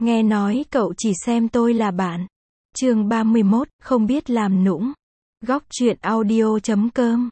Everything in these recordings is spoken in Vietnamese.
Nghe nói cậu chỉ xem tôi là bạn. Chương 31, không biết làm nũng. Góc truyện audio.com.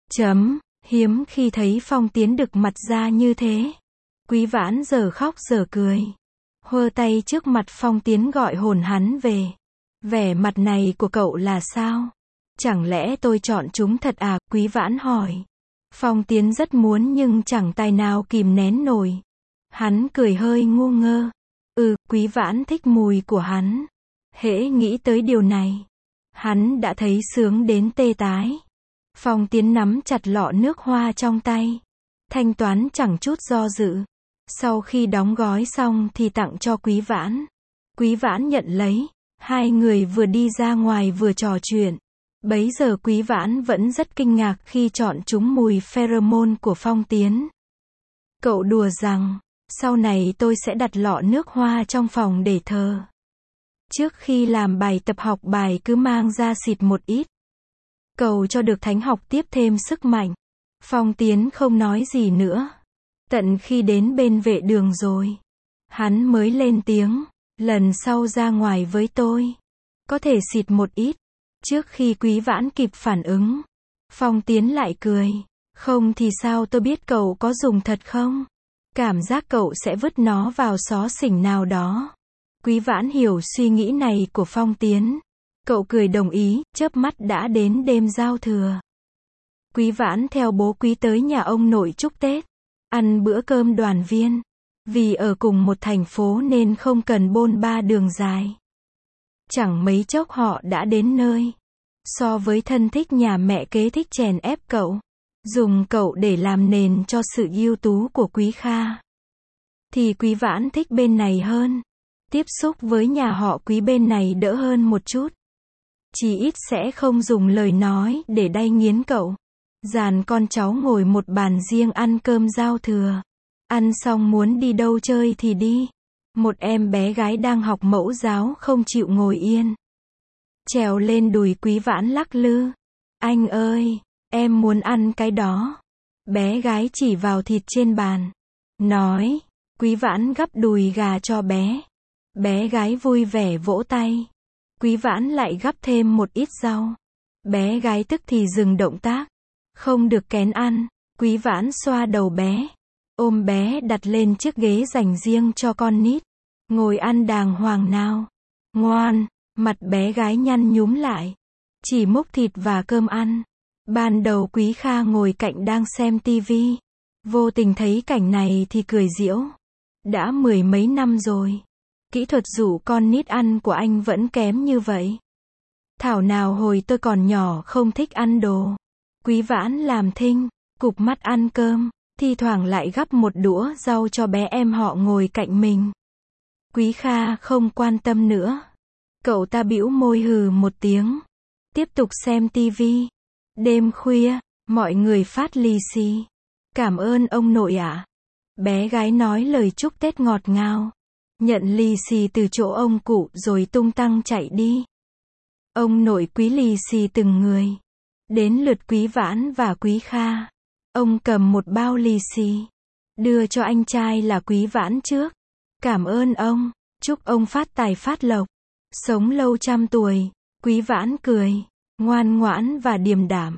Hiếm khi thấy Phong Tiến đực mặt ra như thế. Quý Vãn giờ khóc giờ cười. Hơ tay trước mặt Phong Tiến gọi hồn hắn về. Vẻ mặt này của cậu là sao? Chẳng lẽ tôi chọn chúng thật à? Quý Vãn hỏi. Phong Tiến rất muốn nhưng chẳng tài nào kìm nén nổi. Hắn cười hơi ngu ngơ. Quý Vãn thích mùi của hắn. Hễ nghĩ tới điều này, hắn đã thấy sướng đến tê tái. Phong Tiến nắm chặt lọ nước hoa trong tay. Thanh toán chẳng chút do dự. Sau khi đóng gói xong thì tặng cho Quý Vãn. Quý Vãn nhận lấy. Hai người vừa đi ra ngoài vừa trò chuyện. Bấy giờ Quý Vãn vẫn rất kinh ngạc khi chọn chúng mùi pheromone của Phong Tiến. Cậu đùa rằng, sau này tôi sẽ đặt lọ nước hoa trong phòng để thờ. Trước khi làm bài tập học bài cứ mang ra xịt một ít. Cầu cho được thánh học tiếp thêm sức mạnh. Phong Tiến không nói gì nữa. Tận khi đến bên vệ đường rồi, hắn mới lên tiếng, lần sau ra ngoài với tôi, có thể xịt một ít. Trước khi Quý Vãn kịp phản ứng, Phong Tiến lại cười. Không thì sao tôi biết cậu có dùng thật không? Cảm giác cậu sẽ vứt nó vào xó xỉnh nào đó. Quý Vãn hiểu suy nghĩ này của Phong Tiến. Cậu cười đồng ý, chớp mắt đã đến đêm giao thừa. Quý Vãn theo bố Quý tới nhà ông nội chúc Tết. Ăn bữa cơm đoàn viên. Vì ở cùng một thành phố nên không cần bôn ba đường dài. Chẳng mấy chốc họ đã đến nơi. So với thân thích nhà mẹ kế thích chèn ép cậu, dùng cậu để làm nền cho sự ưu tú của Quý Kha, thì Quý Vãn thích bên này hơn. Tiếp xúc với nhà họ Quý bên này đỡ hơn một chút. Chỉ ít sẽ không dùng lời nói để đay nghiến cậu. Dàn con cháu ngồi một bàn riêng ăn cơm giao thừa. Ăn xong muốn đi đâu chơi thì đi. Một em bé gái đang học mẫu giáo không chịu ngồi yên. Trèo lên đùi Quý Vãn lắc lư. Anh ơi, em muốn ăn cái đó. Bé gái chỉ vào thịt trên bàn. Nói, Quý Vãn gắp đùi gà cho bé. Bé gái vui vẻ vỗ tay. Quý Vãn lại gắp thêm một ít rau. Bé gái tức thì dừng động tác. Không được kén ăn. Quý Vãn xoa đầu bé. Ôm bé đặt lên chiếc ghế dành riêng cho con nít. Ngồi ăn đàng hoàng nào. Ngoan. Mặt bé gái nhăn nhúm lại. Chỉ múc thịt và cơm ăn. Ban đầu Quý Kha ngồi cạnh đang xem tivi. Vô tình thấy cảnh này thì cười giễu. Đã 10 mấy năm rồi. Kỹ thuật dụ con nít ăn của anh vẫn kém như vậy. Thảo nào hồi tôi còn nhỏ không thích ăn đồ. Quý Vãn làm thinh, cụp mắt ăn cơm, thi thoảng lại gắp một đũa rau cho bé em họ ngồi cạnh mình. Quý Kha không quan tâm nữa. Cậu ta bĩu môi hừ một tiếng. Tiếp tục xem tivi. Đêm khuya, mọi người phát lì xì. Cảm ơn ông nội ạ. Bé gái nói lời chúc Tết ngọt ngào. Nhận lì xì từ chỗ ông cụ rồi tung tăng chạy đi. Ông nội Quý lì xì từng người. Đến lượt Quý Vãn và Quý Kha. Ông cầm một bao lì xì. Đưa cho anh trai là Quý Vãn trước. Cảm ơn ông. Chúc ông phát tài phát lộc. Sống lâu trăm tuổi. Quý Vãn cười. Ngoan ngoãn và điềm đạm.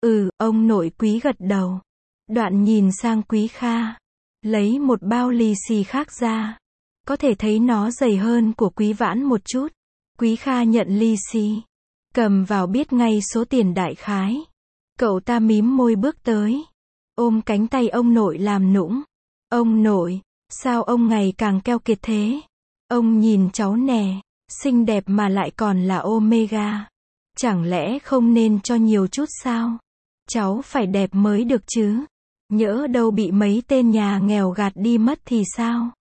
Ông nội Quý gật đầu. Đoạn nhìn sang Quý Kha. Lấy một bao lì xì khác ra. Có thể thấy nó dày hơn của Quý Vãn một chút. Quý Kha nhận lì xì. Cầm vào biết ngay số tiền đại khái. Cậu ta mím môi bước tới. Ôm cánh tay ông nội làm nũng. Ông nội, sao ông ngày càng keo kiệt thế? Ông nhìn cháu nè, xinh đẹp mà lại còn là Omega. Chẳng lẽ không nên cho nhiều chút sao? Cháu phải đẹp mới được chứ. Nhỡ đâu bị mấy tên nhà nghèo gạt đi mất thì sao?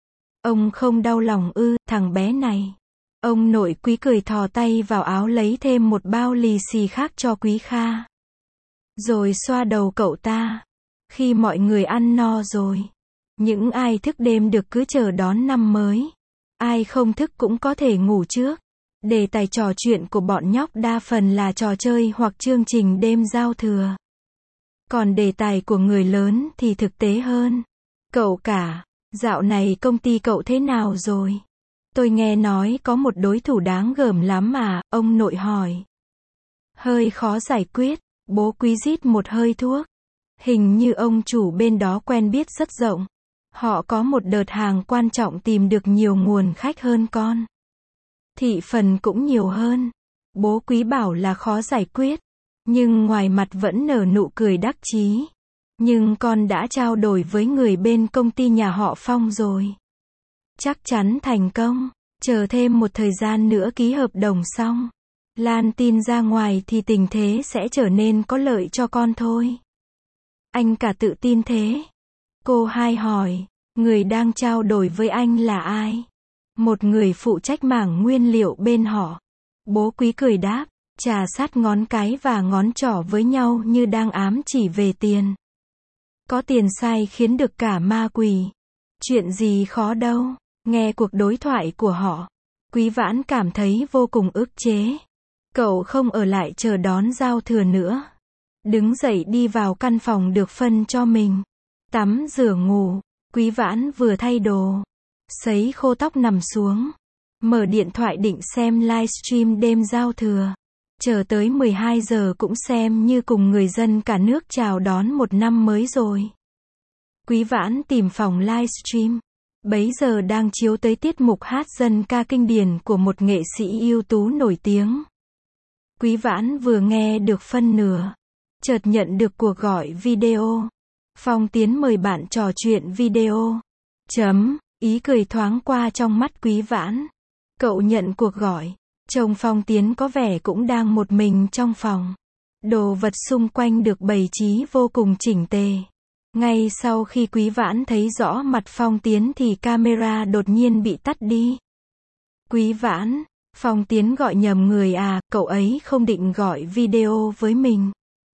Ông không đau lòng thằng bé này. Ông nội Quý cười thò tay vào áo lấy thêm một bao lì xì khác cho Quý Kha. Rồi xoa đầu cậu ta. Khi mọi người ăn no rồi, những ai thức đêm được cứ chờ đón năm mới. Ai không thức cũng có thể ngủ trước. Đề tài trò chuyện của bọn nhóc đa phần là trò chơi hoặc chương trình đêm giao thừa. Còn đề tài của người lớn thì thực tế hơn. Cậu cả, dạo này công ty cậu thế nào rồi? Tôi nghe nói có một đối thủ đáng gờm lắm mà, ông nội hỏi. Hơi khó giải quyết, bố Quý rít một hơi thuốc. Hình như ông chủ bên đó quen biết rất rộng. Họ có một đợt hàng quan trọng tìm được nhiều nguồn khách hơn con. Thị phần cũng nhiều hơn. Bố Quý bảo là khó giải quyết. Nhưng ngoài mặt vẫn nở nụ cười đắc chí. Nhưng con đã trao đổi với người bên công ty nhà họ Phong rồi. Chắc chắn thành công. Chờ thêm một thời gian nữa ký hợp đồng xong. Lan tin ra ngoài thì tình thế sẽ trở nên có lợi cho con thôi. Anh cả tự tin thế. Cô hai hỏi, người đang trao đổi với anh là ai? Một người phụ trách mảng nguyên liệu bên họ. Bố Quý cười đáp, chà sát ngón cái và ngón trỏ với nhau như đang ám chỉ về tiền. Có tiền sai khiến được cả ma quỷ. Chuyện gì khó đâu. Nghe cuộc đối thoại của họ, Quý Vãn cảm thấy vô cùng ức chế. Cậu không ở lại chờ đón giao thừa nữa. Đứng dậy đi vào căn phòng được phân cho mình. Tắm rửa ngủ, Quý Vãn vừa thay đồ, sấy khô tóc nằm xuống. Mở điện thoại định xem livestream đêm giao thừa. Chờ tới 12 giờ cũng xem như cùng người dân cả nước chào đón một năm mới rồi. Quý Vãn tìm phòng livestream. Bấy giờ đang chiếu tới tiết mục hát dân ca kinh điển của một nghệ sĩ ưu tú nổi tiếng. Quý Vãn vừa nghe được phân nửa, chợt nhận được cuộc gọi video. Phong Tiến mời bạn trò chuyện video. Ý cười thoáng qua trong mắt Quý Vãn. Cậu nhận cuộc gọi. Trông Phong Tiến có vẻ cũng đang một mình trong phòng. Đồ vật xung quanh được bày trí vô cùng chỉnh tề. Ngay sau khi Quý Vãn thấy rõ mặt Phong Tiến thì camera đột nhiên bị tắt đi. Quý Vãn, Phong Tiến gọi nhầm người à, cậu ấy không định gọi video với mình.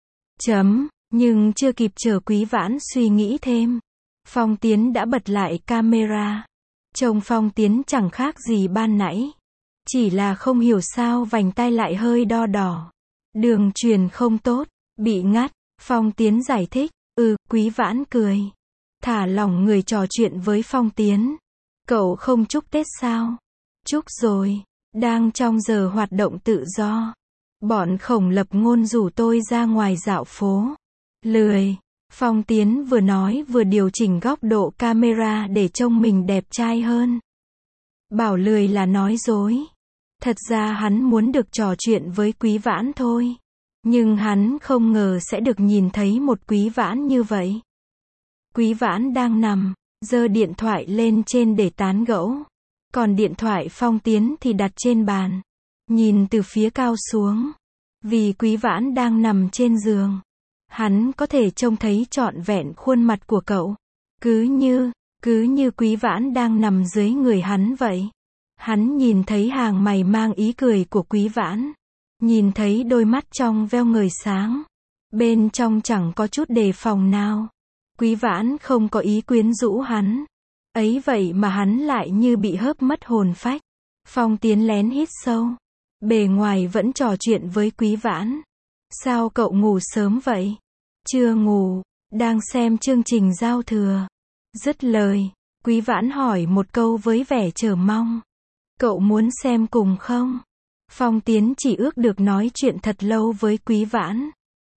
Nhưng chưa kịp chờ Quý Vãn suy nghĩ thêm. Phong Tiến đã bật lại camera. Trông Phong Tiến chẳng khác gì ban nãy. Chỉ là không hiểu sao vành tai lại hơi đo đỏ. Đường truyền không tốt, bị ngắt. Phong Tiến giải thích. Quý Vãn cười. Thả lỏng người trò chuyện với Phong Tiến. Cậu không chúc Tết sao? Chúc rồi. Đang trong giờ hoạt động tự do. Bọn Khổng Lập Ngôn rủ tôi ra ngoài dạo phố. Lười. Phong Tiến vừa nói vừa điều chỉnh góc độ camera để trông mình đẹp trai hơn. Bảo lười là nói dối. Thật ra hắn muốn được trò chuyện với Quý Vãn thôi. Nhưng hắn không ngờ sẽ được nhìn thấy một Quý Vãn như vậy. Quý Vãn đang nằm, giơ điện thoại lên trên để tán gẫu. Còn điện thoại Phong Tiến thì đặt trên bàn. Nhìn từ phía cao xuống. Vì Quý Vãn đang nằm trên giường. Hắn có thể trông thấy trọn vẹn khuôn mặt của cậu. Cứ như Quý Vãn đang nằm dưới người hắn vậy. Hắn nhìn thấy hàng mày mang ý cười của Quý Vãn. Nhìn thấy đôi mắt trong veo ngời sáng. Bên trong chẳng có chút đề phòng nào. Quý Vãn không có ý quyến rũ hắn. Ấy vậy mà hắn lại như bị hớp mất hồn phách. Phong Tiến lén hít sâu. Bề ngoài vẫn trò chuyện với Quý Vãn. Sao cậu ngủ sớm vậy? Chưa ngủ, đang xem chương trình giao thừa. Dứt lời, Quý Vãn hỏi một câu với vẻ chờ mong. Cậu muốn xem cùng không? Phong Tiến chỉ ước được nói chuyện thật lâu với Quý Vãn.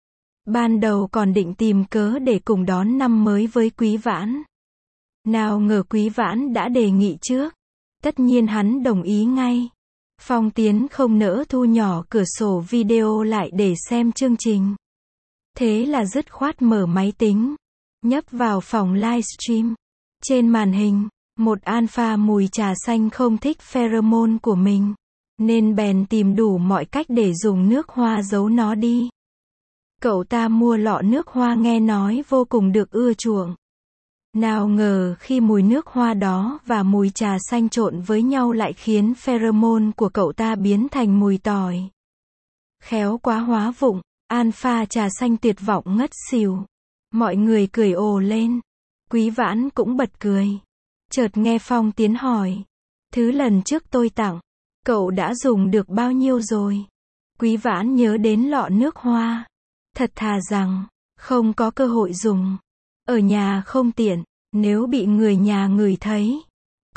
Ban đầu còn định tìm cớ để cùng đón năm mới với Quý Vãn. Nào ngờ Quý Vãn đã đề nghị trước. Tất nhiên hắn đồng ý ngay. Phong Tiến không nỡ thu nhỏ cửa sổ video lại để xem chương trình. Thế là dứt khoát mở máy tính. Nhấp vào phòng livestream. Trên màn hình, một alpha mùi trà xanh không thích pheromone của mình. Nên bèn tìm đủ mọi cách để dùng nước hoa giấu nó đi. Cậu ta mua lọ nước hoa nghe nói vô cùng được ưa chuộng. Nào ngờ khi mùi nước hoa đó và mùi trà xanh trộn với nhau lại khiến pheromone của cậu ta biến thành mùi tỏi. Khéo quá hóa vụng, alpha trà xanh tuyệt vọng ngất xỉu. Mọi người cười ồ lên. Quý Vãn cũng bật cười. Chợt nghe Phong Tiến hỏi. Thứ lần trước tôi tặng, cậu đã dùng được bao nhiêu rồi? Quý Vãn nhớ đến lọ nước hoa. Thật thà rằng, không có cơ hội dùng. Ở nhà không tiện, nếu bị người nhà ngửi thấy.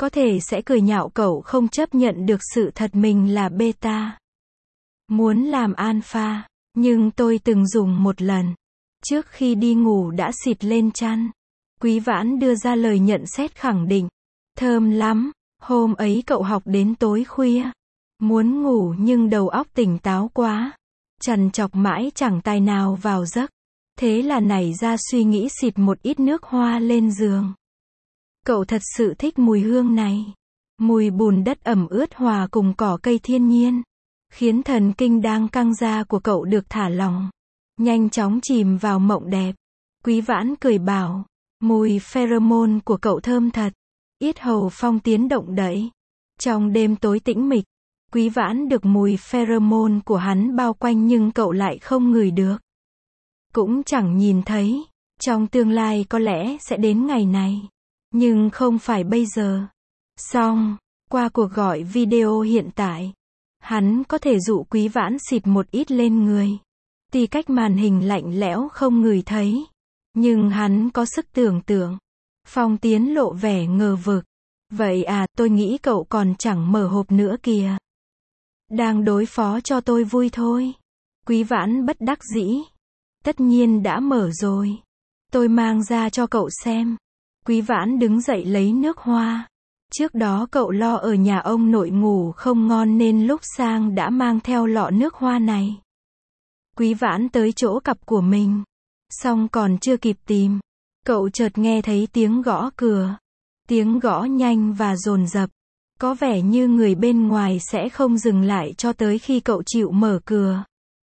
có thể sẽ cười nhạo cậu không chấp nhận được sự thật mình là beta. Muốn làm alpha, nhưng tôi từng dùng một lần. Trước khi đi ngủ đã xịt lên chăn. Quý Vãn đưa ra lời nhận xét khẳng định. Thơm lắm, hôm ấy cậu học đến tối khuya. Muốn ngủ nhưng đầu óc tỉnh táo quá. Trằn trọc mãi chẳng tài nào vào giấc. Thế là nảy ra suy nghĩ xịt một ít nước hoa lên giường. Cậu thật sự thích mùi hương này. Mùi bùn đất ẩm ướt hòa cùng cỏ cây thiên nhiên. Khiến thần kinh đang căng ra của cậu được thả lỏng. Nhanh chóng chìm vào mộng đẹp. Quý Vãn cười bảo. Mùi pheromone của cậu thơm thật. Yết hầu Phong Tiến động đậy. Trong đêm tối tĩnh mịch, Quý Vãn được mùi pheromone của hắn bao quanh nhưng cậu lại không ngửi được. Cũng chẳng nhìn thấy. Trong tương lai có lẽ sẽ đến ngày này. Nhưng không phải bây giờ. Xong, qua cuộc gọi video hiện tại, hắn có thể dụ Quý Vãn xịt một ít lên người. Tuy cách màn hình lạnh lẽo không ngửi thấy, nhưng hắn có sức tưởng tượng. Phong Tiến lộ vẻ ngờ vực. Vậy à, tôi nghĩ cậu còn chẳng mở hộp nữa kìa. Đang đối phó cho tôi vui thôi. Quý Vãn bất đắc dĩ. Tất nhiên đã mở rồi. Tôi mang ra cho cậu xem. Quý Vãn đứng dậy lấy nước hoa. Trước đó cậu lo ở nhà ông nội ngủ không ngon nên lúc sang đã mang theo lọ nước hoa này. Quý Vãn tới chỗ cặp của mình. Xong còn chưa kịp tìm. Cậu chợt nghe thấy tiếng gõ cửa. Tiếng gõ nhanh và dồn dập. Có vẻ như người bên ngoài sẽ không dừng lại cho tới khi cậu chịu mở cửa.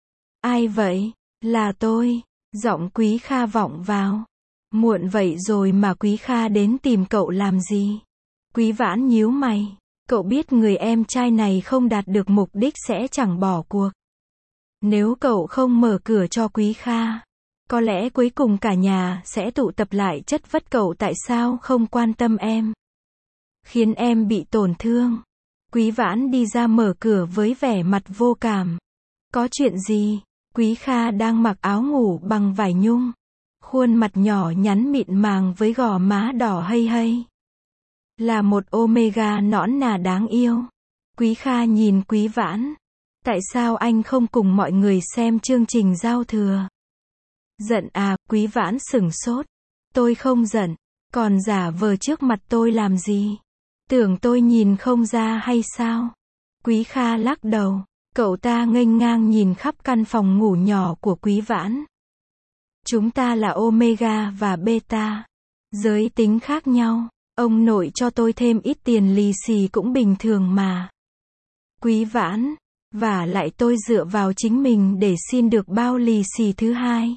Ai vậy? Là tôi. Giọng Quý Kha vọng vào. Muộn vậy rồi mà Quý Kha đến tìm cậu làm gì? Quý Vãn nhíu mày. Cậu biết người em trai này không đạt được mục đích sẽ chẳng bỏ cuộc. Nếu cậu không mở cửa cho Quý Kha, có lẽ cuối cùng cả nhà sẽ tụ tập lại chất vấn cậu tại sao không quan tâm em. Khiến em bị tổn thương. Quý Vãn đi ra mở cửa với vẻ mặt vô cảm. Có chuyện gì? Quý Kha đang mặc áo ngủ bằng vải nhung. Khuôn mặt nhỏ nhắn mịn màng với gò má đỏ hây hây. Là một Omega nõn nà đáng yêu. Quý Kha nhìn Quý Vãn. Tại sao anh không cùng mọi người xem chương trình giao thừa? Giận à? Quý Vãn sửng sốt. Tôi không giận. Còn giả vờ trước mặt tôi làm gì? Tưởng tôi nhìn không ra hay sao? Quý Kha lắc đầu. Cậu ta nghênh ngang nhìn khắp căn phòng ngủ nhỏ của Quý Vãn. Chúng ta là Omega và Beta. Giới tính khác nhau. Ông nội cho tôi thêm ít tiền lì xì cũng bình thường mà. Quý Vãn. Và lại tôi dựa vào chính mình để xin được bao lì xì thứ hai.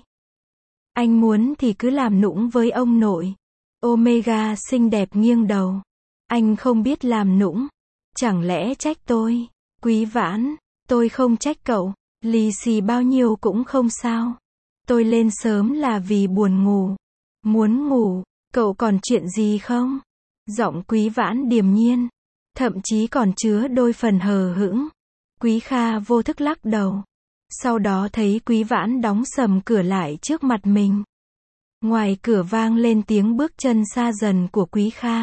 Anh muốn thì cứ làm nũng với ông nội. Omega xinh đẹp nghiêng đầu. Anh không biết làm nũng. Chẳng lẽ trách tôi? Quý Vãn. Tôi không trách cậu. Lì xì bao nhiêu cũng không sao. Tôi lên sớm là vì buồn ngủ. Muốn ngủ. Cậu còn chuyện gì không? Giọng Quý Vãn điềm nhiên. Thậm chí còn chứa đôi phần hờ hững. Quý Kha vô thức lắc đầu. Sau đó thấy Quý Vãn đóng sầm cửa lại trước mặt mình. Ngoài cửa vang lên tiếng bước chân xa dần của Quý Kha.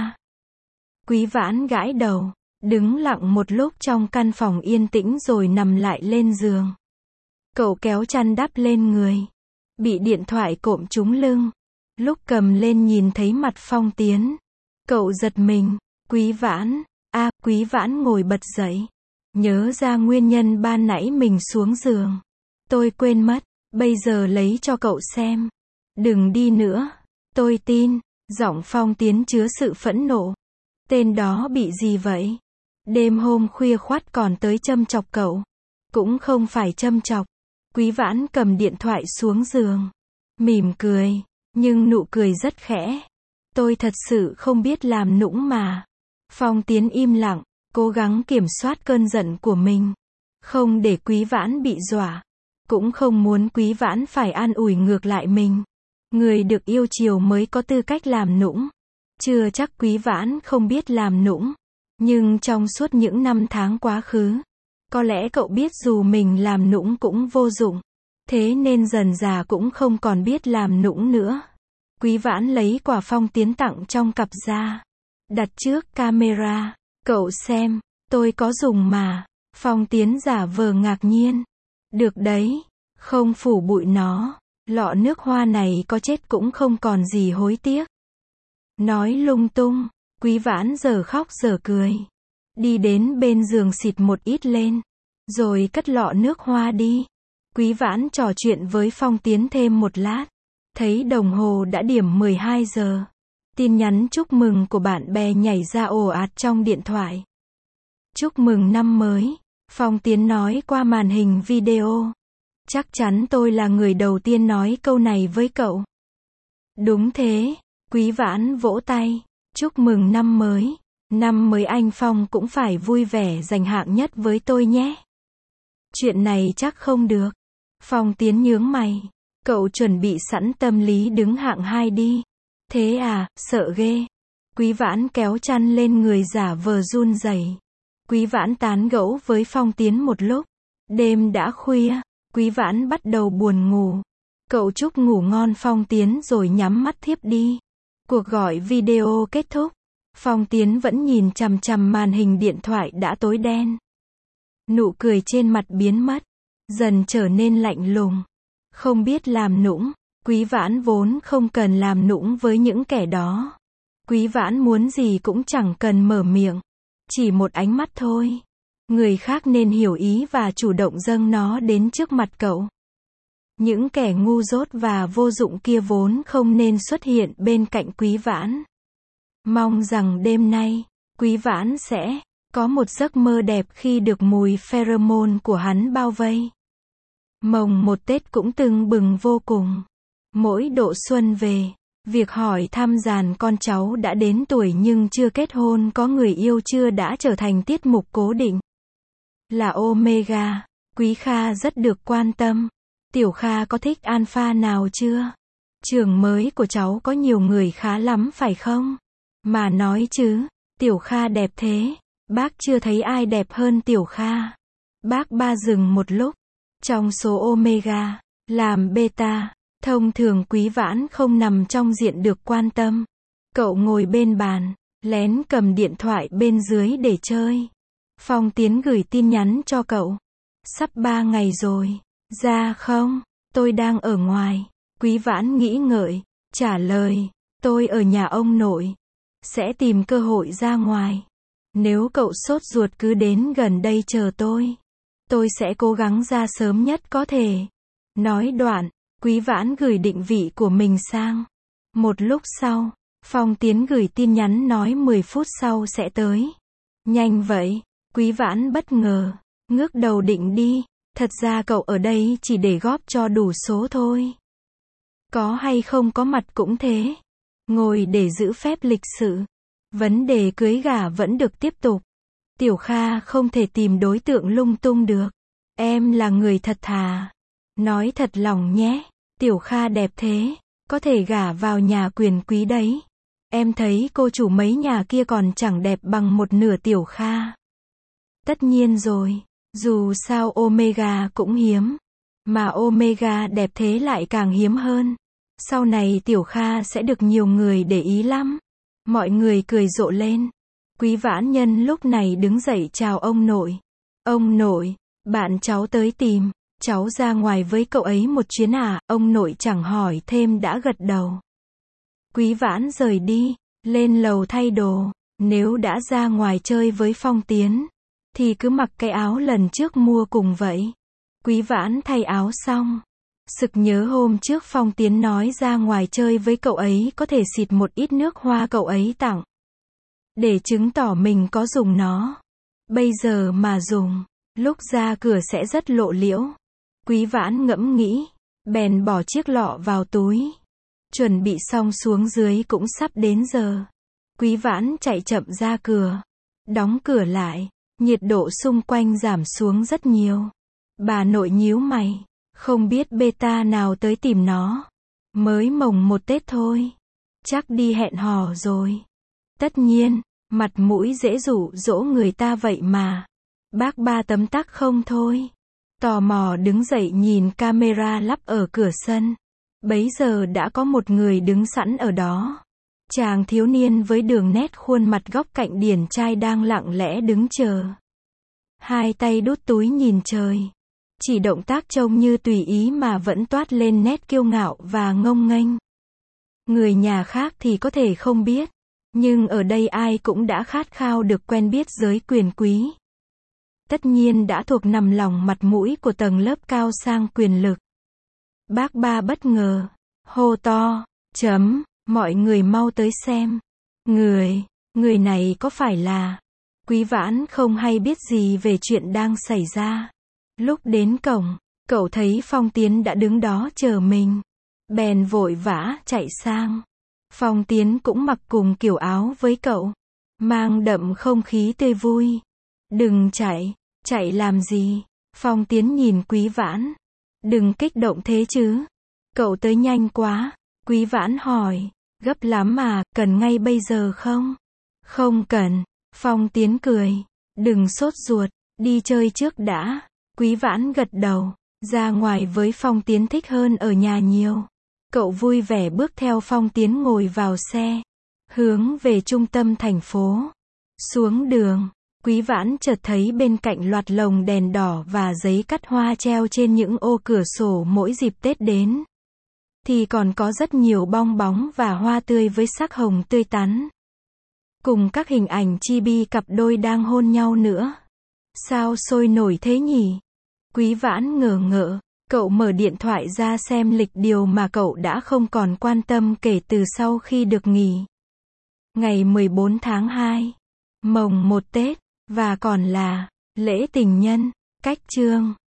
Quý Vãn gãi đầu. Đứng lặng một lúc trong căn phòng yên tĩnh rồi nằm lại lên giường. Cậu kéo chăn đắp lên người. Bị điện thoại cộm trúng lưng. Lúc cầm lên nhìn thấy mặt Phong Tiến. Cậu giật mình. Quý Vãn. Quý Vãn ngồi bật dậy. Nhớ ra nguyên nhân ban nãy mình xuống giường. Tôi quên mất. Bây giờ lấy cho cậu xem. Đừng đi nữa. Tôi tin. Giọng Phong Tiến chứa sự phẫn nộ. Tên đó bị gì vậy? Đêm hôm khuya khoắt còn tới châm chọc cậu. Cũng không phải châm chọc. Quý Vãn cầm điện thoại xuống giường. Mỉm cười. Nhưng nụ cười rất khẽ. Tôi thật sự không biết làm nũng mà. Phong Tiến im lặng. Cố gắng kiểm soát cơn giận của mình. Không để Quý Vãn bị dọa. Cũng không muốn Quý Vãn phải an ủi ngược lại mình. Người được yêu chiều mới có tư cách làm nũng. Chưa chắc Quý Vãn không biết làm nũng. Nhưng trong suốt những năm tháng quá khứ, có lẽ cậu biết dù mình làm nũng cũng vô dụng. Thế nên dần dà cũng không còn biết làm nũng nữa. Quý Vãn lấy quả Phong Tiến tặng trong cặp ra. Đặt trước camera. Cậu xem, tôi có dùng mà. Phong Tiến giả vờ ngạc nhiên. Được đấy, không phủ bụi nó. Lọ nước hoa này có chết cũng không còn gì hối tiếc. Nói lung tung, Quý Vãn giờ khóc giờ cười. Đi đến bên giường xịt một ít lên. Rồi cất lọ nước hoa đi. Quý Vãn trò chuyện với Phong Tiến thêm một lát. Thấy đồng hồ đã điểm 12 giờ. Tin nhắn chúc mừng của bạn bè nhảy ra ồ ạt trong điện thoại. Chúc mừng năm mới. Phong Tiến nói qua màn hình video. Chắc chắn tôi là người đầu tiên nói câu này với cậu. Đúng thế. Quý Vãn vỗ tay. Chúc mừng năm mới. Năm mới anh Phong cũng phải vui vẻ giành hạng nhất với tôi nhé. Chuyện này chắc không được. Phong Tiến nhướng mày. Cậu chuẩn bị sẵn tâm lý đứng hạng 2 đi. Thế à, sợ ghê. Quý Vãn kéo chăn lên người giả vờ run rẩy. Quý Vãn tán gẫu với Phong Tiến một lúc. Đêm đã khuya. Quý Vãn bắt đầu buồn ngủ. Cậu chúc ngủ ngon Phong Tiến rồi nhắm mắt thiếp đi. Cuộc gọi video kết thúc. Phong Tiến vẫn nhìn chằm chằm màn hình điện thoại đã tối đen. Nụ cười trên mặt biến mất. Dần trở nên lạnh lùng. Không biết làm nũng. Quý Vãn vốn không cần làm nũng với những kẻ đó. Quý Vãn muốn gì cũng chẳng cần mở miệng. Chỉ một ánh mắt thôi. Người khác nên hiểu ý và chủ động dâng nó đến trước mặt cậu. Những kẻ ngu dốt và vô dụng kia vốn không nên xuất hiện bên cạnh Quý Vãn. Mong rằng đêm nay, Quý Vãn sẽ có một giấc mơ đẹp khi được mùi pheromone của hắn bao vây. Mồng một Tết cũng tưng bừng vô cùng. Mỗi độ xuân về, việc hỏi thăm dàn con cháu đã đến tuổi nhưng chưa kết hôn có người yêu chưa đã trở thành tiết mục cố định. Là Omega, Quý Kha rất được quan tâm. Tiểu Kha có thích alpha nào chưa? Trường mới của cháu có nhiều người khá lắm phải không? Mà nói chứ, Tiểu Kha đẹp thế, bác chưa thấy ai đẹp hơn Tiểu Kha. Bác ba dừng một lúc. Trong số Omega, làm beta, thông thường Quý Vãn không nằm trong diện được quan tâm. Cậu ngồi bên bàn, lén cầm điện thoại bên dưới để chơi. Phong Tiến gửi tin nhắn cho cậu. Sắp 3 ngày rồi. Ra không? Tôi đang ở ngoài. Quý Vãn nghĩ ngợi, trả lời. Tôi ở nhà ông nội. Sẽ tìm cơ hội ra ngoài. Nếu cậu sốt ruột cứ đến gần đây chờ tôi. Tôi sẽ cố gắng ra sớm nhất có thể. Nói đoạn, Quý Vãn gửi định vị của mình sang. Một lúc sau, Phong Tiến gửi tin nhắn nói 10 phút sau sẽ tới. Nhanh vậy, Quý Vãn bất ngờ, ngước đầu định đi. Thật ra cậu ở đây chỉ để góp cho đủ số thôi. Có hay không có mặt cũng thế. Ngồi để giữ phép lịch sự. Vấn đề cưới gả vẫn được tiếp tục. Tiểu Kha không thể tìm đối tượng lung tung được. Em là người thật thà. Nói thật lòng nhé. Tiểu Kha đẹp thế. Có thể gả vào nhà quyền quý đấy. Em thấy cô chủ mấy nhà kia còn chẳng đẹp bằng một nửa Tiểu Kha. Tất nhiên rồi. Dù sao Omega cũng hiếm. Mà Omega đẹp thế lại càng hiếm hơn. Sau này Tiểu Kha sẽ được nhiều người để ý lắm. Mọi người cười rộ lên. Quý Vãn Nhân lúc này đứng dậy chào ông nội. Ông nội, bạn cháu tới tìm. Cháu ra ngoài với cậu ấy một chuyến à? Ông nội chẳng hỏi thêm đã gật đầu. Quý Vãn rời đi, lên lầu thay đồ. Nếu đã ra ngoài chơi với Phong Tiến, thì cứ mặc cái áo lần trước mua cùng vậy. Quý Vãn thay áo xong. Sực nhớ hôm trước Phong Tiến nói ra ngoài chơi với cậu ấy có thể xịt một ít nước hoa cậu ấy tặng. Để chứng tỏ mình có dùng nó. Bây giờ mà dùng, lúc ra cửa sẽ rất lộ liễu. Quý Vãn ngẫm nghĩ, bèn bỏ chiếc lọ vào túi. Chuẩn bị xong xuống dưới cũng sắp đến giờ. Quý Vãn chạy chậm ra cửa. Đóng cửa lại, nhiệt độ xung quanh giảm xuống rất nhiều. Bà nội nhíu mày, không biết beta nào tới tìm nó. Mới mồng một Tết thôi. Chắc đi hẹn hò rồi. Tất nhiên, mặt mũi dễ dụ dỗ người ta vậy mà. Bác ba tấm tắc không thôi. Tò mò đứng dậy nhìn camera lắp ở cửa sân. Bấy giờ đã có một người đứng sẵn ở đó. Chàng thiếu niên với đường nét khuôn mặt góc cạnh điển trai đang lặng lẽ đứng chờ. Hai tay đút túi nhìn trời. Chỉ động tác trông như tùy ý mà vẫn toát lên nét kiêu ngạo và ngông nghênh. Người nhà khác thì có thể không biết. Nhưng ở đây ai cũng đã khát khao được quen biết giới quyền quý. Tất nhiên đã thuộc nằm lòng mặt mũi của tầng lớp cao sang quyền lực. Bác Ba bất ngờ, hô to, mọi người mau tới xem. Người này có phải là... Quý Vãn không hay biết gì về chuyện đang xảy ra. Lúc đến cổng, cậu thấy Phong Tiến đã đứng đó chờ mình. Bèn vội vã chạy sang. Phong Tiến cũng mặc cùng kiểu áo với cậu, mang đậm không khí tươi vui. Đừng chạy làm gì? Phong Tiến nhìn Quý Vãn. Đừng kích động thế chứ. Cậu tới nhanh quá. Quý Vãn hỏi, gấp lắm mà, cần ngay bây giờ không? Không cần. Phong Tiến cười. Đừng sốt ruột, đi chơi trước đã. Quý Vãn gật đầu. Ra ngoài với Phong Tiến thích hơn ở nhà nhiều. Cậu vui vẻ bước theo Phong Tiến ngồi vào xe, hướng về trung tâm thành phố. Xuống đường, Quý Vãn chợt thấy bên cạnh loạt lồng đèn đỏ và giấy cắt hoa treo trên những ô cửa sổ mỗi dịp Tết đến. Thì còn có rất nhiều bong bóng và hoa tươi với sắc hồng tươi tắn. Cùng các hình ảnh chibi cặp đôi đang hôn nhau nữa. Sao sôi nổi thế nhỉ? Quý Vãn ngờ ngợ. Cậu mở điện thoại ra xem lịch điều mà cậu đã không còn quan tâm kể từ sau khi được nghỉ. Ngày 14 tháng 2, mồng 1 Tết, và còn là lễ tình nhân, cách chương.